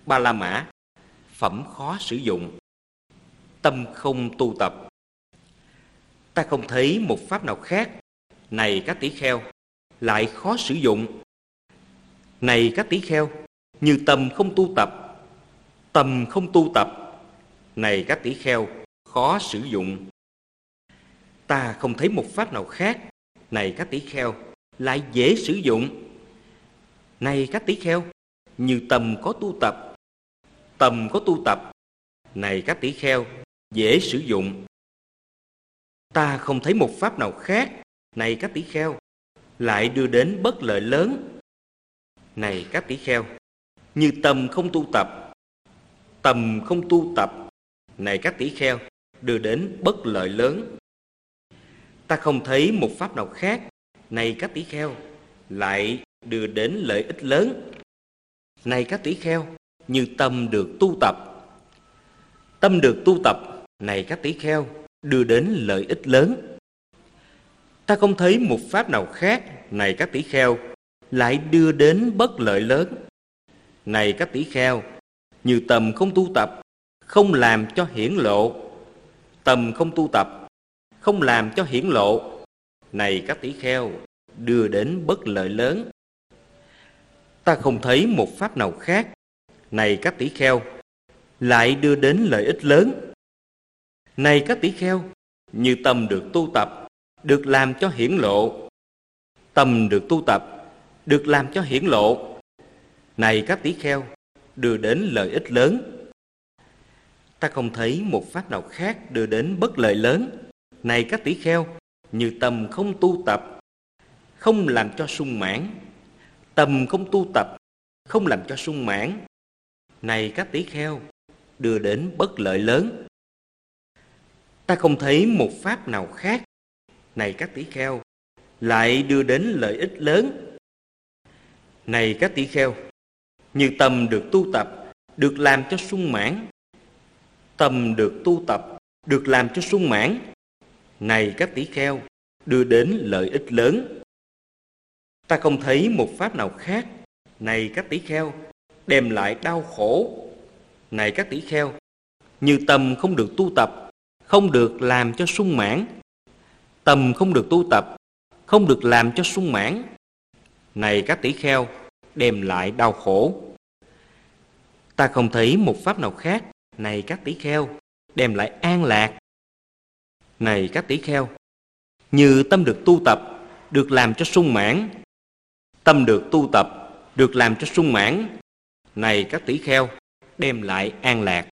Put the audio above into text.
Ba La Mã, phẩm khó sử dụng. Tâm không tu tập. Ta không thấy một pháp nào khác, này các tỷ kheo, lại khó sử dụng. Này các tỷ kheo, như tâm không tu tập. Tâm không tu tập, này các tỷ kheo, khó sử dụng. Ta không thấy một pháp nào khác, này các tỷ kheo, lại dễ sử dụng. Này các tỷ kheo, như tâm có tu tập. Tâm có tu tập, này các tỷ kheo, dễ sử dụng. Ta không thấy một pháp nào khác, này các tỷ kheo, lại đưa đến bất lợi lớn. Này các tỷ kheo, như tâm không tu tập. Tâm không tu tập, này các tỷ kheo, đưa đến bất lợi lớn. Ta không thấy một pháp nào khác, này các tỷ kheo, lại đưa đến lợi ích lớn. Này các tỷ kheo, như tâm được tu tập. Tâm được tu tập, này các tỷ kheo, đưa đến lợi ích lớn. Ta không thấy một pháp nào khác, này các tỷ kheo, lại đưa đến bất lợi lớn. Này các tỷ kheo, như tâm không tu tập, không làm cho hiển lộ. Tâm không tu tập, không làm cho hiển lộ, này các tỷ kheo, đưa đến bất lợi lớn. Ta không thấy một pháp nào khác, này các tỷ kheo, lại đưa đến lợi ích lớn. Này các tỷ kheo, như tâm được tu tập, được làm cho hiển lộ. Tâm được tu tập, được làm cho hiển lộ, này các tỷ kheo, đưa đến lợi ích lớn. Ta không thấy một pháp nào khác đưa đến bất lợi lớn. Này các tỷ kheo, như tâm không tu tập, không làm cho sung mãn. Tâm không tu tập, không làm cho sung mãn, này các tỷ kheo, đưa đến bất lợi lớn. Ta không thấy một pháp nào khác, này các tỷ kheo, lại đưa đến lợi ích lớn. Này các tỷ kheo, như tâm được tu tập, được làm cho sung mãn. Tâm được tu tập, được làm cho sung mãn, này các tỷ kheo, đưa đến lợi ích lớn. Ta không thấy một pháp nào khác, này các tỷ kheo, đem lại đau khổ. Này các tỷ kheo, như tâm không được tu tập, không được làm cho sung mãn. Tâm không được tu tập, không được làm cho sung mãn, này các tỷ kheo, đem lại đau khổ. Ta không thấy một pháp nào khác, này các tỷ kheo, đem lại an lạc. Này các tỷ kheo, như tâm được tu tập, được làm cho sung mãn. Tâm được tu tập, được làm cho sung mãn, này các tỷ kheo, đem lại an lạc.